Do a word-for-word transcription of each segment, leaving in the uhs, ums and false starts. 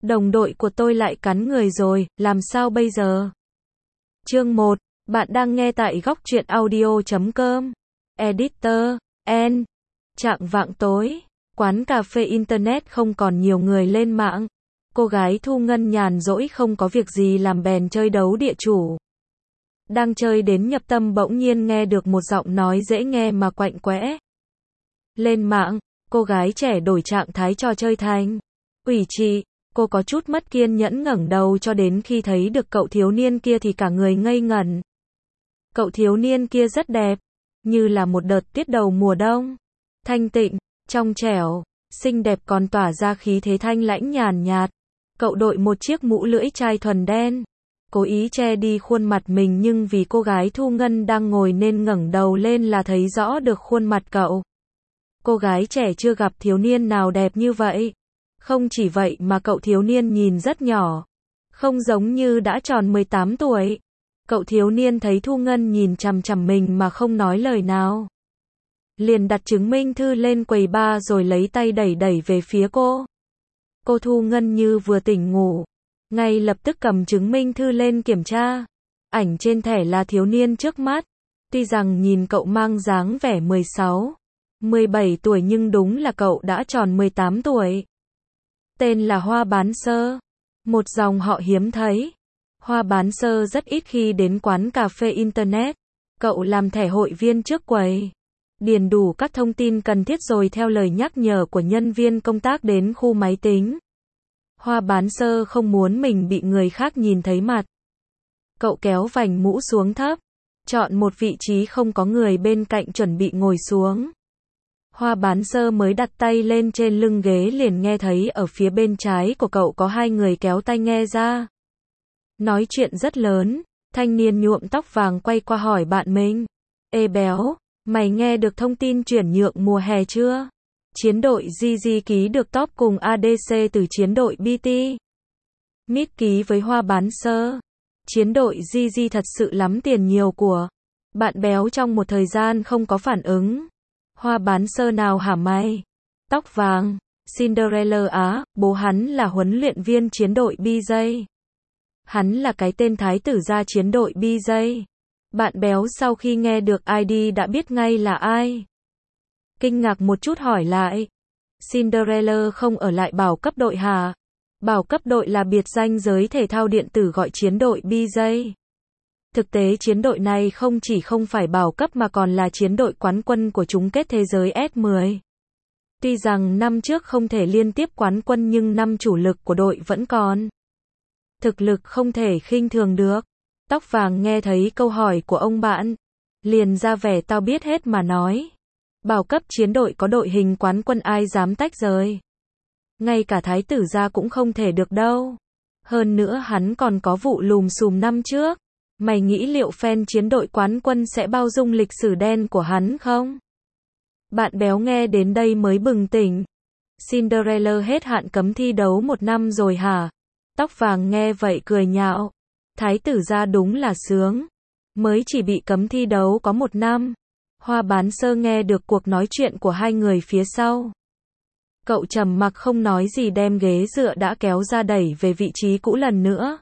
Đồng đội của tôi lại cắn người rồi, làm sao bây giờ? Chương một, bạn đang nghe tại góc truyện audio chấm com. Editor, N. Chạng vạng tối, quán cà phê internet không còn nhiều người lên mạng. Cô gái Thu Ngân nhàn rỗi không có việc gì làm bèn chơi đấu địa chủ. Đang chơi đến nhập tâm bỗng nhiên nghe được một giọng nói dễ nghe mà quạnh quẽ. Lên mạng, cô gái trẻ đổi trạng thái trò chơi thành ủy trị. Cô có chút mất kiên nhẫn ngẩng đầu cho đến khi thấy được cậu thiếu niên kia thì cả người ngây ngẩn. Cậu thiếu niên kia rất đẹp, như là một đợt tiết đầu mùa đông. Thanh tịnh, trong trẻo, xinh đẹp còn tỏa ra khí thế thanh lãnh nhàn nhạt. Cậu đội một chiếc mũ lưỡi chai thuần đen, cố ý che đi khuôn mặt mình nhưng vì cô gái Thu Ngân đang ngồi nên ngẩng đầu lên là thấy rõ được khuôn mặt cậu. Cô gái trẻ chưa gặp thiếu niên nào đẹp như vậy. Không chỉ vậy mà cậu thiếu niên nhìn rất nhỏ, không giống như đã tròn mười tám tuổi. Cậu thiếu niên thấy Thu Ngân nhìn chằm chằm mình mà không nói lời nào. Liền đặt chứng minh thư lên quầy bar rồi lấy tay đẩy đẩy về phía cô. Cô Thu Ngân như vừa tỉnh ngủ, ngay lập tức cầm chứng minh thư lên kiểm tra. Ảnh trên thẻ là thiếu niên trước mắt. Tuy rằng nhìn cậu mang dáng vẻ mười sáu, mười bảy tuổi nhưng đúng là cậu đã tròn mười tám tuổi. Tên là Hoa Bán Sơ, một dòng họ hiếm thấy. Hoa Bán Sơ rất ít khi đến quán cà phê internet. Cậu làm thẻ hội viên trước quầy, điền đủ các thông tin cần thiết rồi theo lời nhắc nhở của nhân viên công tác đến khu máy tính. Hoa Bán Sơ không muốn mình bị người khác nhìn thấy mặt. Cậu kéo vành mũ xuống thấp, chọn một vị trí không có người bên cạnh chuẩn bị ngồi xuống. Hoa Bán Sơ mới đặt tay lên trên lưng ghế liền nghe thấy ở phía bên trái của cậu có hai người kéo tai nghe ra. Nói chuyện rất lớn, thanh niên nhuộm tóc vàng quay qua hỏi bạn mình. Ê béo, mày nghe được thông tin chuyển nhượng mùa hè chưa? Chiến đội giê giê ký được top cùng a đê xê từ chiến đội bê tê. Mít ký với Hoa Bán Sơ. Chiến đội giê giê thật sự lắm tiền nhiều của. Bạn béo trong một thời gian không có phản ứng. Hoa Bán Sơ nào hả mày? Tóc vàng, Cinderella á, bố hắn là huấn luyện viên chiến đội bê giê. Hắn là cái tên thái tử gia chiến đội bê giê. Bạn béo sau khi nghe được i đê đã biết ngay là ai. Kinh ngạc một chút hỏi lại. Cinderella không ở lại bảo cấp đội hả? Bảo cấp đội là biệt danh giới thể thao điện tử gọi chiến đội bê giê. Thực tế chiến đội này không chỉ không phải bảo cấp mà còn là chiến đội quán quân của chung kết thế giới S mười. Tuy rằng năm trước không thể liên tiếp quán quân nhưng năm chủ lực của đội vẫn còn. Thực lực không thể khinh thường được. Tóc vàng nghe thấy câu hỏi của ông bạn, liền ra vẻ tao biết hết mà nói. Bảo cấp chiến đội có đội hình quán quân ai dám tách rời. Ngay cả thái tử gia cũng không thể được đâu. Hơn nữa hắn còn có vụ lùm xùm năm trước. Mày nghĩ liệu fan chiến đội quán quân sẽ bao dung lịch sử đen của hắn không? Bạn béo nghe đến đây mới bừng tỉnh. Cinderella hết hạn cấm thi đấu một năm rồi hả? Tóc vàng nghe vậy cười nhạo. Thái tử gia đúng là sướng. Mới chỉ bị cấm thi đấu có một năm. Hoa Bán Sơ nghe được cuộc nói chuyện của hai người phía sau. Cậu trầm mặc không nói gì đem ghế dựa đã kéo ra đẩy về vị trí cũ lần nữa.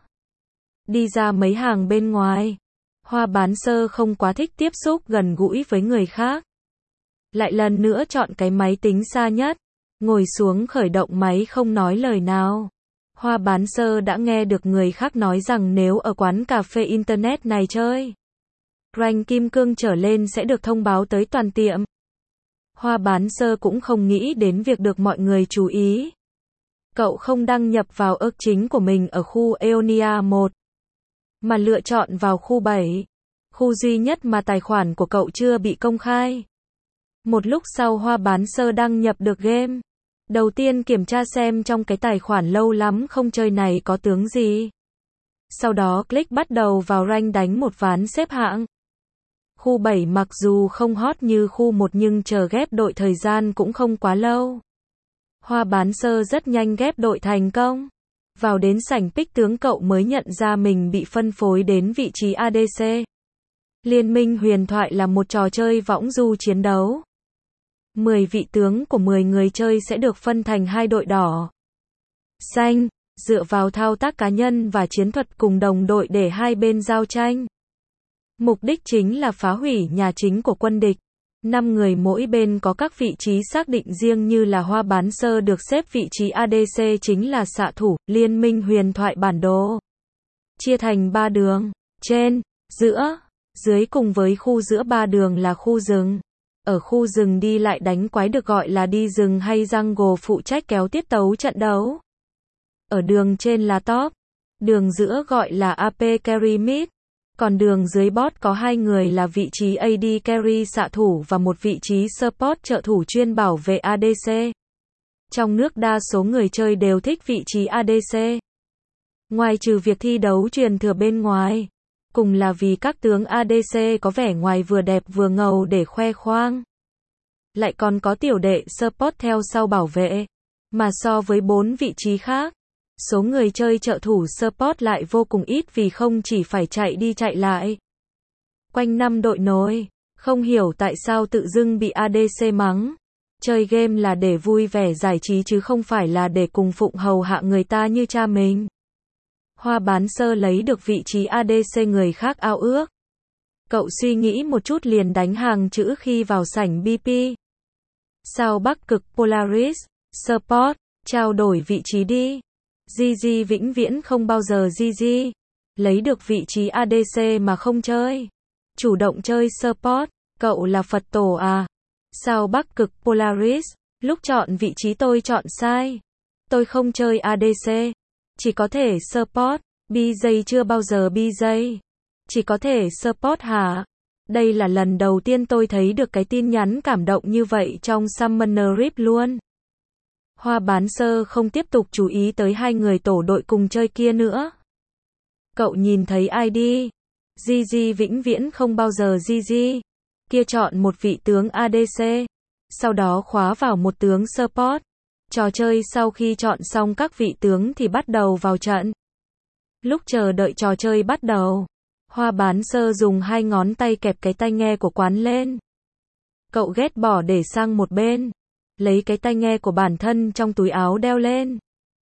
Đi ra mấy hàng bên ngoài. Hoa Bán Sơ không quá thích tiếp xúc gần gũi với người khác. Lại lần nữa chọn cái máy tính xa nhất. Ngồi xuống khởi động máy không nói lời nào. Hoa Bán Sơ đã nghe được người khác nói rằng nếu ở quán cà phê internet này chơi, rank kim cương trở lên sẽ được thông báo tới toàn tiệm. Hoa Bán Sơ cũng không nghĩ đến việc được mọi người chú ý. Cậu không đăng nhập vào ức chính của mình ở khu Eonia một, mà lựa chọn vào khu bảy, khu duy nhất mà tài khoản của cậu chưa bị công khai. Một lúc sau Hoa Bán Sơ đăng nhập được game. Đầu tiên kiểm tra xem trong cái tài khoản lâu lắm không chơi này có tướng gì. Sau đó click bắt đầu vào rank đánh một ván xếp hạng. Khu bảy mặc dù không hot như khu một nhưng chờ ghép đội thời gian cũng không quá lâu. Hoa Bán Sơ rất nhanh ghép đội thành công. Vào đến sảnh pick tướng cậu mới nhận ra mình bị phân phối đến vị trí a đê xê. Liên minh huyền thoại là một trò chơi võng du chiến đấu. mười vị tướng của mười người chơi sẽ được phân thành hai đội đỏ, xanh, dựa vào thao tác cá nhân và chiến thuật cùng đồng đội để hai bên giao tranh. Mục đích chính là phá hủy nhà chính của quân địch. Năm người mỗi bên có các vị trí xác định riêng như là Hoa Bán Sơ được xếp vị trí a đê xê chính là xạ thủ, liên minh huyền thoại bản đồ. Chia thành ba đường, trên, giữa, dưới cùng với khu giữa ba đường là khu rừng. Ở khu rừng đi lại đánh quái được gọi là đi rừng hay jungle phụ trách kéo tiết tấu trận đấu. Ở đường trên là top, đường giữa gọi là a pê carry mid. Còn đường dưới bot có hai người là vị trí a đê carry xạ thủ và một vị trí support trợ thủ chuyên bảo vệ a đê xê. Trong nước đa số người chơi đều thích vị trí a đê xê. Ngoài trừ việc thi đấu truyền thừa bên ngoài, cùng là vì các tướng a đê xê có vẻ ngoài vừa đẹp vừa ngầu để khoe khoang. Lại còn có tiểu đệ support theo sau bảo vệ. Mà so với bốn vị trí khác, số người chơi trợ thủ support lại vô cùng ít vì không chỉ phải chạy đi chạy lại quanh năm đội nối, không hiểu tại sao tự dưng bị a đê xê mắng. Chơi game là để vui vẻ giải trí chứ không phải là để cùng phụng hầu hạ người ta như cha mình. Hoa Bán Sơ lấy được vị trí a đê xê người khác ao ước. Cậu suy nghĩ một chút liền đánh hàng chữ khi vào sảnh bê pê. Sao Bắc Cực Polaris, support, trao đổi vị trí đi. giê giê vĩnh viễn không bao giờ giê giê. Lấy được vị trí a đê xê mà không chơi. Chủ động chơi support, cậu là Phật tổ à? Sao Bắc Cực Polaris, lúc chọn vị trí tôi chọn sai. Tôi không chơi a đê xê. Chỉ có thể support, bê giê chưa bao giờ bê giê. Chỉ có thể support hả? Đây là lần đầu tiên tôi thấy được cái tin nhắn cảm động như vậy trong Summoner Rift luôn. Hoa Bán Sơ không tiếp tục chú ý tới hai người tổ đội cùng chơi kia nữa. Cậu nhìn thấy i đê. giê giê vĩnh viễn không bao giờ giê giê. Kia chọn một vị tướng a đê xê. Sau đó khóa vào một tướng support. Trò chơi sau khi chọn xong các vị tướng thì bắt đầu vào trận. Lúc chờ đợi trò chơi bắt đầu, Hoa Bán Sơ dùng hai ngón tay kẹp cái tai nghe của quán lên. Cậu ghét bỏ để sang một bên. Lấy cái tai nghe của bản thân trong túi áo đeo lên.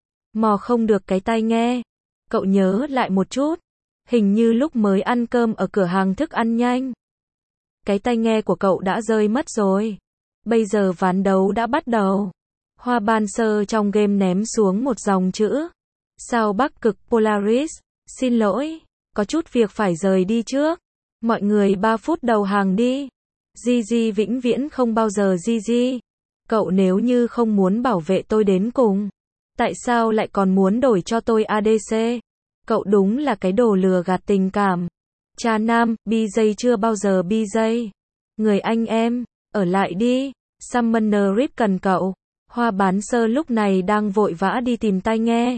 Mò không được cái tai nghe. Cậu nhớ lại một chút. Hình như lúc mới ăn cơm ở cửa hàng thức ăn nhanh. Cái tai nghe của cậu đã rơi mất rồi. Bây giờ ván đấu đã bắt đầu. Hoa Bán Sơ trong game ném xuống một dòng chữ. Sao Bắc Cực Polaris, xin lỗi, có chút việc phải rời đi trước. Mọi người ba phút đầu hàng đi. giê giê vĩnh viễn không bao giờ giê giê. Cậu nếu như không muốn bảo vệ tôi đến cùng, tại sao lại còn muốn đổi cho tôi a đê xê? Cậu đúng là cái đồ lừa gạt tình cảm. Cha nam, bê giê chưa bao giờ bê giê. Người anh em, ở lại đi. Summoner Rift cần cậu. Hoa Bán Sơ lúc này đang vội vã đi tìm tai nghe.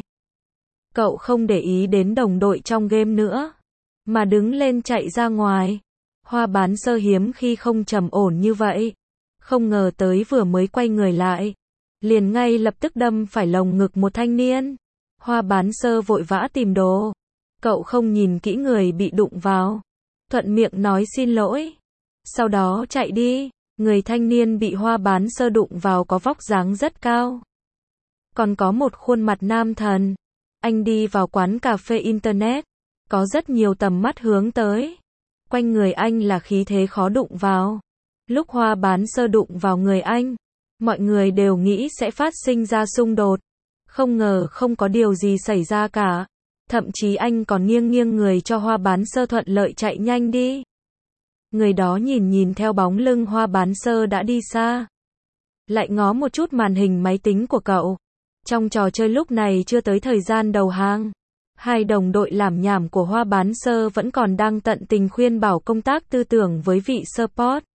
Cậu không để ý đến đồng đội trong game nữa, mà đứng lên chạy ra ngoài. Hoa Bán Sơ hiếm khi không trầm ổn như vậy. Không ngờ tới vừa mới quay người lại, liền ngay lập tức đâm phải lồng ngực một thanh niên. Hoa Bán Sơ vội vã tìm đồ. Cậu không nhìn kỹ người bị đụng vào. Thuận miệng nói xin lỗi. Sau đó chạy đi. Người thanh niên bị Hoa Bán Sơ đụng vào có vóc dáng rất cao. Còn có một khuôn mặt nam thần. Anh đi vào quán cà phê internet. Có rất nhiều tầm mắt hướng tới. Quanh người anh là khí thế khó đụng vào. Lúc Hoa Bán Sơ đụng vào người anh, mọi người đều nghĩ sẽ phát sinh ra xung đột. Không ngờ không có điều gì xảy ra cả. Thậm chí anh còn nghiêng nghiêng người cho Hoa Bán Sơ thuận lợi chạy nhanh đi. Người đó nhìn nhìn theo bóng lưng Hoa Bán Sơ đã đi xa. Lại ngó một chút màn hình máy tính của cậu. Trong trò chơi lúc này chưa tới thời gian đầu hàng. Hai đồng đội làm nhảm của Hoa Bán Sơ vẫn còn đang tận tình khuyên bảo công tác tư tưởng với vị support.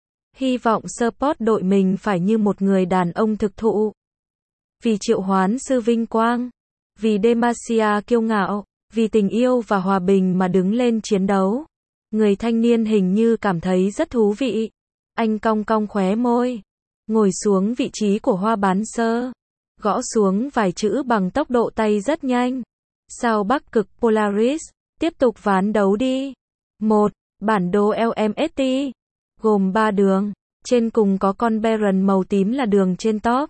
Hy vọng support đội mình phải như một người đàn ông thực thụ. Vì triệu hoán sư vinh quang. Vì Demacia kiêu ngạo. Vì tình yêu và hòa bình mà đứng lên chiến đấu. Người thanh niên hình như cảm thấy rất thú vị. Anh cong cong khóe môi. Ngồi xuống vị trí của Hoa Bán Sơ. Gõ xuống vài chữ bằng tốc độ tay rất nhanh. Sao Bắc Cực Polaris. Tiếp tục ván đấu đi. một. Bản đồ lờ em ét tê. Gồm ba đường. Trên cùng có con Baron màu tím là đường trên top.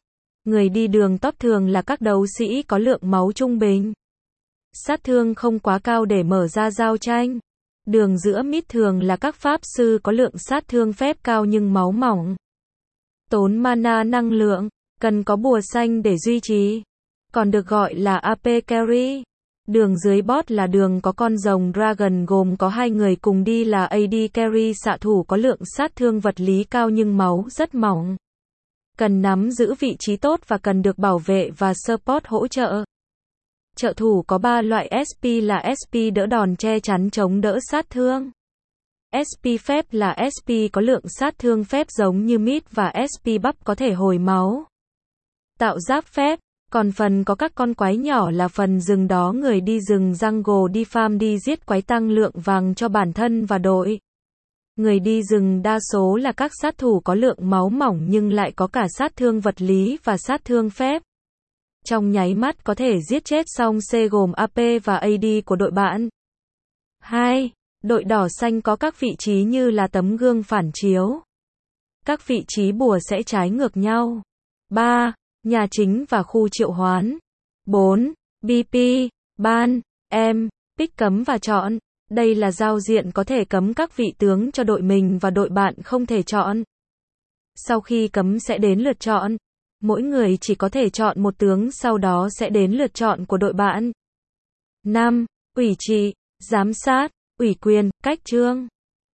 Người đi đường top thường là các đấu sĩ có lượng máu trung bình. Sát thương không quá cao để mở ra giao tranh. Đường giữa mid thường là các pháp sư có lượng sát thương phép cao nhưng máu mỏng. Tốn mana năng lượng, cần có bùa xanh để duy trì. Còn được gọi là a pê carry. Đường dưới bot là đường có con rồng dragon gồm có hai người cùng đi là a đê carry, xạ thủ có lượng sát thương vật lý cao nhưng máu rất mỏng. Cần nắm giữ vị trí tốt và cần được bảo vệ và support hỗ trợ. Trợ thủ có ba loại ét pê là ét pê đỡ đòn che chắn chống đỡ sát thương. ét pê phép là ét pê có lượng sát thương phép giống như mid và ét pê buff có thể hồi máu. Tạo giáp phép. Còn phần có các con quái nhỏ là phần rừng đó người đi rừng jungle đi farm đi giết quái tăng lượng vàng cho bản thân và đội. Người đi rừng đa số là các sát thủ có lượng máu mỏng nhưng lại có cả sát thương vật lý và sát thương phép. Trong nháy mắt có thể giết chết song C gồm a pê và a đê của đội bạn. hai. Đội đỏ xanh có các vị trí như là tấm gương phản chiếu. Các vị trí bùa sẽ trái ngược nhau. ba. Nhà chính và khu triệu hoán. bốn. bê pê, ban, em, pick cấm và chọn. Đây là giao diện có thể cấm các vị tướng cho đội mình và đội bạn không thể chọn. Sau khi cấm sẽ đến lượt chọn. Mỗi người chỉ có thể chọn một tướng, sau đó sẽ đến lượt chọn của đội bạn. năm. Ủy trị, giám sát, ủy quyền, cách chương.